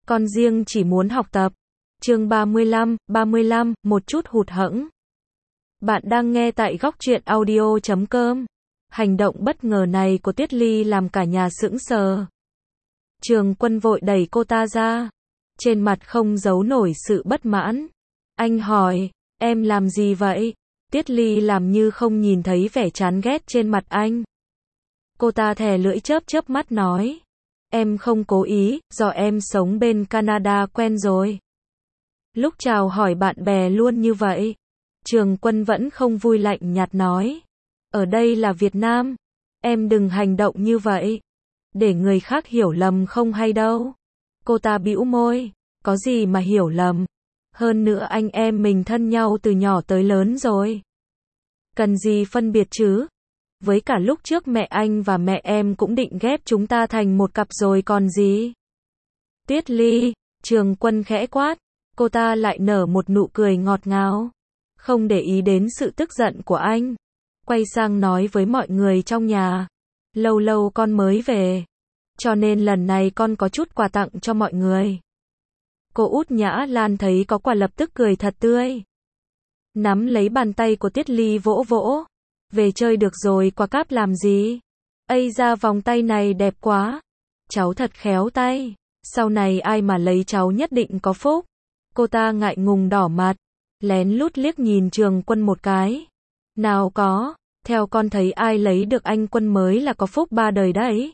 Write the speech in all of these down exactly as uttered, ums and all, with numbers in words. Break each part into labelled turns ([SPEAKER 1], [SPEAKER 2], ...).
[SPEAKER 1] Con riêng chỉ muốn học tập. Chương ba mươi lăm, ba mươi lăm, một chút hụt hẫng. Bạn đang nghe tại góc truyện audio chấm com. Hành động bất ngờ này của Tuyết Ly làm cả nhà sững sờ. Trường Quân vội đẩy cô ta ra. Trên mặt không giấu nổi sự bất mãn. Anh hỏi, em làm gì vậy? Tuyết Ly làm như không nhìn thấy vẻ chán ghét trên mặt anh. Cô ta thè lưỡi chớp chớp mắt nói. Em không cố ý, do em sống bên Canada quen rồi. Lúc chào hỏi bạn bè luôn như vậy. Trường Quân vẫn không vui lạnh nhạt nói. Ở đây là Việt Nam. Em đừng hành động như vậy. Để người khác hiểu lầm không hay đâu. Cô ta bĩu môi. Có gì mà hiểu lầm. Hơn nữa anh em mình thân nhau từ nhỏ tới lớn rồi. Cần gì phân biệt chứ? Với cả lúc trước mẹ anh và mẹ em cũng định ghép chúng ta thành một cặp rồi còn gì. Tuyết Ly, Trường Quân khẽ quát. Cô ta lại nở một nụ cười ngọt ngào. Không để ý đến sự tức giận của anh. Quay sang nói với mọi người trong nhà. Lâu lâu con mới về. Cho nên lần này con có chút quà tặng cho mọi người. Cô Út Nhã Lan thấy có quà lập tức cười thật tươi. Nắm lấy bàn tay của Tuyết Ly vỗ vỗ. Về chơi được rồi quà cáp làm gì? Ây da vòng tay này đẹp quá. Cháu thật khéo tay. Sau này ai mà lấy cháu nhất định có phúc. Cô ta ngại ngùng đỏ mặt. Lén lút liếc nhìn Trường Quân một cái. Nào có, theo con thấy ai lấy được anh Quân mới là có phúc ba đời đấy.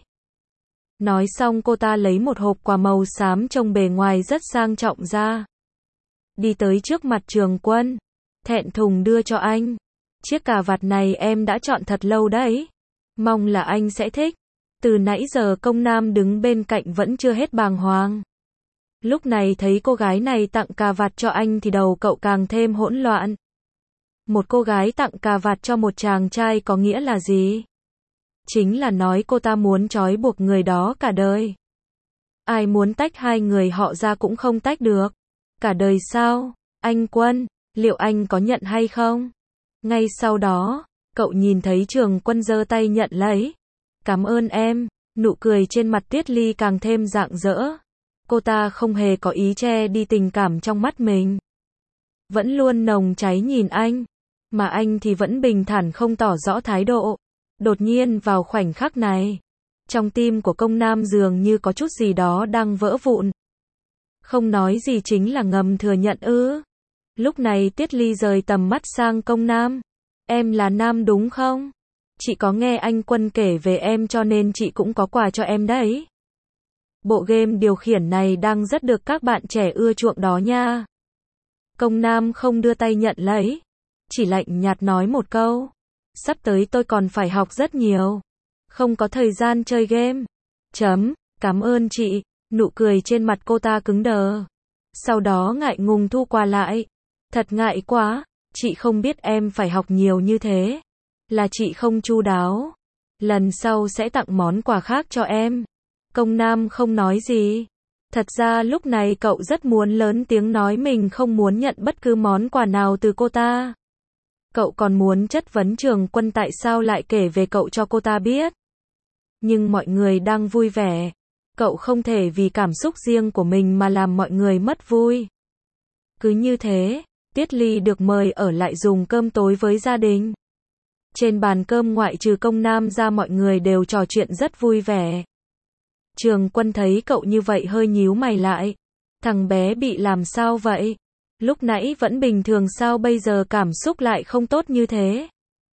[SPEAKER 1] Nói xong cô ta lấy một hộp quà màu xám trông bề ngoài rất sang trọng ra. Đi tới trước mặt Trường Quân. Thẹn thùng đưa cho anh. Chiếc cà vạt này em đã chọn thật lâu đấy. Mong là anh sẽ thích. Từ nãy giờ Công Nam đứng bên cạnh vẫn chưa hết bàng hoàng. Lúc này thấy cô gái này tặng cà vạt cho anh thì đầu cậu càng thêm hỗn loạn. Một cô gái tặng cà vạt cho một chàng trai có nghĩa là gì? Chính là nói cô ta muốn trói buộc người đó cả đời. Ai muốn tách hai người họ ra cũng không tách được. Cả đời sao? Anh Quân, liệu anh có nhận hay không? Ngay sau đó, cậu nhìn thấy Trường Quân giơ tay nhận lấy. Cảm ơn em. Nụ cười trên mặt Tuyết Ly càng thêm rạng rỡ. Cô ta không hề có ý che đi tình cảm trong mắt mình. Vẫn luôn nồng cháy nhìn anh. Mà anh thì vẫn bình thản không tỏ rõ thái độ. Đột nhiên vào khoảnh khắc này. Trong tim của Công Nam dường như có chút gì đó đang vỡ vụn. Không nói gì chính là ngầm thừa nhận ư. Lúc này Tuyết Ly rời tầm mắt sang Công Nam. Em là nam đúng không? Chị có nghe anh Quân kể về em cho nên chị cũng có quà cho em đấy. Bộ game điều khiển này đang rất được các bạn trẻ ưa chuộng đó nha. Công Nam không đưa tay nhận lấy. Chỉ lạnh nhạt nói một câu. Sắp tới tôi còn phải học rất nhiều. Không có thời gian chơi game. Chấm, cảm ơn chị. Nụ cười trên mặt cô ta cứng đờ. Sau đó ngại ngùng thu quà lại. Thật ngại quá. Chị không biết em phải học nhiều như thế. Là chị không chu đáo. Lần sau sẽ tặng món quà khác cho em. Công Nam không nói gì. Thật ra lúc này cậu rất muốn lớn tiếng nói mình không muốn nhận bất cứ món quà nào từ cô ta. Cậu còn muốn chất vấn Trường Quân tại sao lại kể về cậu cho cô ta biết. Nhưng mọi người đang vui vẻ. Cậu không thể vì cảm xúc riêng của mình mà làm mọi người mất vui. Cứ như thế, Tuyết Ly được mời ở lại dùng cơm tối với gia đình. Trên bàn cơm ngoại trừ Công Nam ra mọi người đều trò chuyện rất vui vẻ. Trường Quân thấy cậu như vậy hơi nhíu mày lại. Thằng bé bị làm sao vậy? Lúc nãy vẫn bình thường sao bây giờ cảm xúc lại không tốt như thế?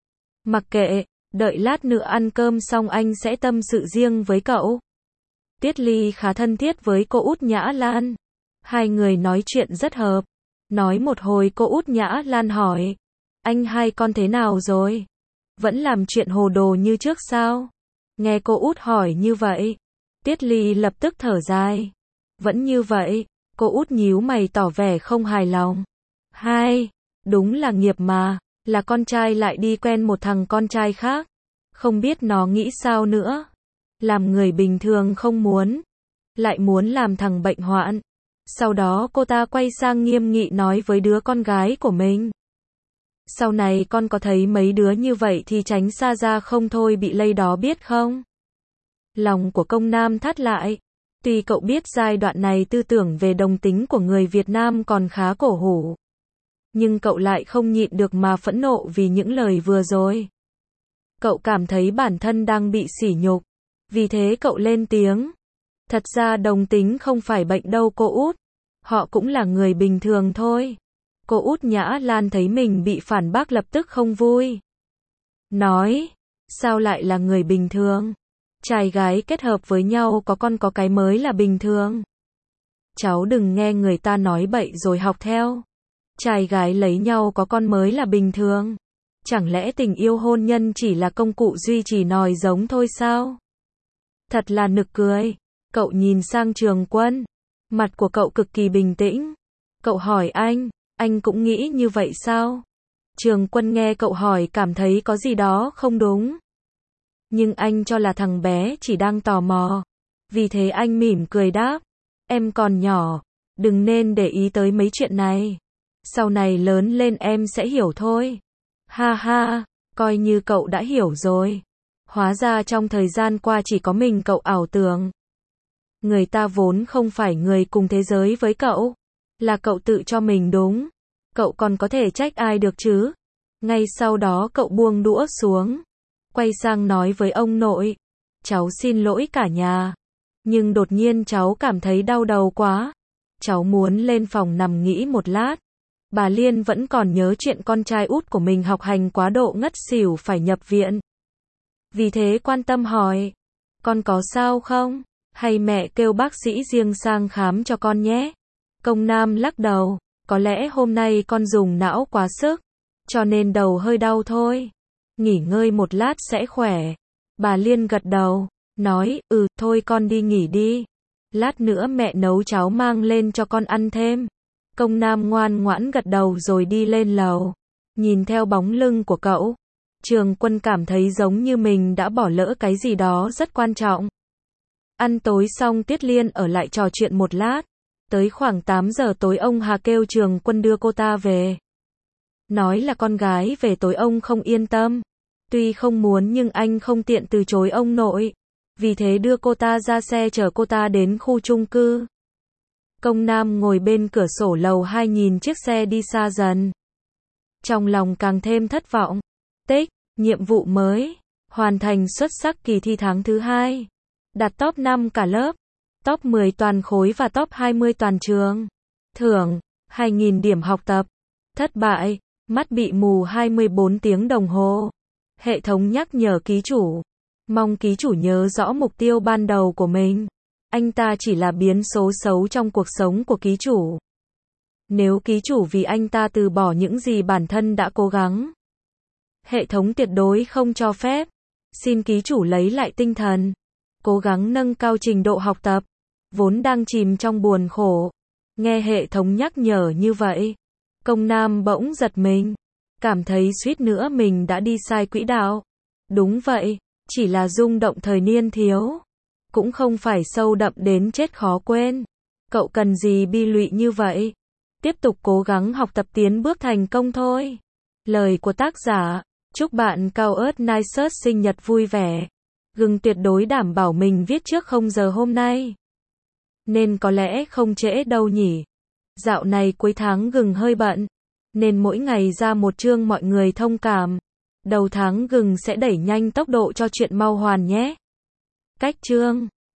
[SPEAKER 1] Mặc kệ, đợi lát nữa ăn cơm xong anh sẽ tâm sự riêng với cậu. Tuyết Ly khá thân thiết với cô Út Nhã Lan. Hai người nói chuyện rất hợp. Nói một hồi cô Út Nhã Lan hỏi. Anh hai con thế nào rồi? Vẫn làm chuyện hồ đồ như trước sao? Nghe cô Út hỏi như vậy. Tuyết Ly lập tức thở dài. Vẫn như vậy. Cô Út nhíu mày tỏ vẻ không hài lòng. Hai, đúng là nghiệp mà. Là con trai lại đi quen một thằng con trai khác. Không biết nó nghĩ sao nữa. Làm người bình thường không muốn. Lại muốn làm thằng bệnh hoạn. Sau đó cô ta quay sang nghiêm nghị nói với đứa con gái của mình. Sau này con có thấy mấy đứa như vậy thì tránh xa ra không thôi bị lây đó biết không? Lòng của Công Nam thắt lại. Tuy cậu biết giai đoạn này tư tưởng về đồng tính của người Việt Nam còn khá cổ hủ, nhưng cậu lại không nhịn được mà phẫn nộ vì những lời vừa rồi. Cậu cảm thấy bản thân đang bị sỉ nhục, vì thế cậu lên tiếng. Thật ra đồng tính không phải bệnh đâu cô út, họ cũng là người bình thường thôi. Cô út Nhã Lan thấy mình bị phản bác lập tức không vui. Nói, sao lại là người bình thường? Trai gái kết hợp với nhau có con có cái mới là bình thường. Cháu đừng nghe người ta nói bậy rồi học theo. Trai gái lấy nhau có con mới là bình thường. Chẳng lẽ tình yêu hôn nhân chỉ là công cụ duy trì nòi giống thôi sao? Thật là nực cười. Cậu nhìn sang Trường Quân. Mặt của cậu cực kỳ bình tĩnh. Cậu hỏi anh, anh cũng nghĩ như vậy sao? Trường Quân nghe cậu hỏi cảm thấy có gì đó không đúng. Nhưng anh cho là thằng bé chỉ đang tò mò. Vì thế anh mỉm cười đáp. Em còn nhỏ, đừng nên để ý tới mấy chuyện này. Sau này lớn lên em sẽ hiểu thôi. Ha ha, coi như cậu đã hiểu rồi. Hóa ra trong thời gian qua chỉ có mình cậu ảo tưởng. Người ta vốn không phải người cùng thế giới với cậu. Là cậu tự cho mình đúng. Cậu còn có thể trách ai được chứ? Ngay sau đó cậu buông đũa xuống. Quay sang nói với ông nội. Cháu xin lỗi cả nhà. Nhưng đột nhiên cháu cảm thấy đau đầu quá. Cháu muốn lên phòng nằm nghỉ một lát. Bà Liên vẫn còn nhớ chuyện con trai út của mình học hành quá độ ngất xỉu phải nhập viện. Vì thế quan tâm hỏi. Con có sao không? Hay mẹ kêu bác sĩ riêng sang khám cho con nhé? Công Nam lắc đầu. Có lẽ hôm nay con dùng não quá sức. Cho nên đầu hơi đau thôi. Nghỉ ngơi một lát sẽ khỏe. Bà Liên gật đầu. Nói, ừ, thôi con đi nghỉ đi. Lát nữa mẹ nấu cháo mang lên cho con ăn thêm. Công Nam ngoan ngoãn gật đầu rồi đi lên lầu. Nhìn theo bóng lưng của cậu, Trường Quân cảm thấy giống như mình đã bỏ lỡ cái gì đó rất quan trọng. Ăn tối xong Tiết Liên ở lại trò chuyện một lát. Tới khoảng tám giờ tối ông Hà kêu Trường Quân đưa cô ta về. Nói là con gái về tối ông không yên tâm. Tuy không muốn nhưng anh không tiện từ chối ông nội. Vì thế đưa cô ta ra xe chở cô ta đến khu chung cư. Công Nam ngồi bên cửa sổ lầu hai nhìn chiếc xe đi xa dần. Trong lòng càng thêm thất vọng. Tích, nhiệm vụ mới. Hoàn thành xuất sắc kỳ thi tháng thứ hai. Đạt top năm cả lớp. Top mười toàn khối và top hai mươi toàn trường. Thưởng, hai nghìn điểm học tập. Thất bại, mắt bị mù hai mươi bốn tiếng đồng hồ. Hệ thống nhắc nhở ký chủ. Mong ký chủ nhớ rõ mục tiêu ban đầu của mình. Anh ta chỉ là biến số xấu trong cuộc sống của ký chủ. Nếu ký chủ vì anh ta từ bỏ những gì bản thân đã cố gắng, hệ thống tuyệt đối không cho phép. Xin ký chủ lấy lại tinh thần, cố gắng nâng cao trình độ học tập. Vốn đang chìm trong buồn khổ. Nghe hệ thống nhắc nhở như vậy, Công Nam bỗng giật mình, cảm thấy suýt nữa mình đã đi sai quỹ đạo. Đúng vậy, chỉ là rung động thời niên thiếu. Cũng không phải sâu đậm đến chết khó quên. Cậu cần gì bi lụy như vậy? Tiếp tục cố gắng học tập tiến bước thành công thôi. Lời của tác giả. Chúc bạn Cao ớt Nice sinh nhật vui vẻ. Gừng tuyệt đối đảm bảo mình viết trước không giờ hôm nay. Nên có lẽ không trễ đâu nhỉ. Dạo này cuối tháng Gừng hơi bận. Nên mỗi ngày ra một chương mọi người thông cảm. Đầu tháng Gừng sẽ đẩy nhanh tốc độ cho chuyện mau hoàn nhé. Cách chương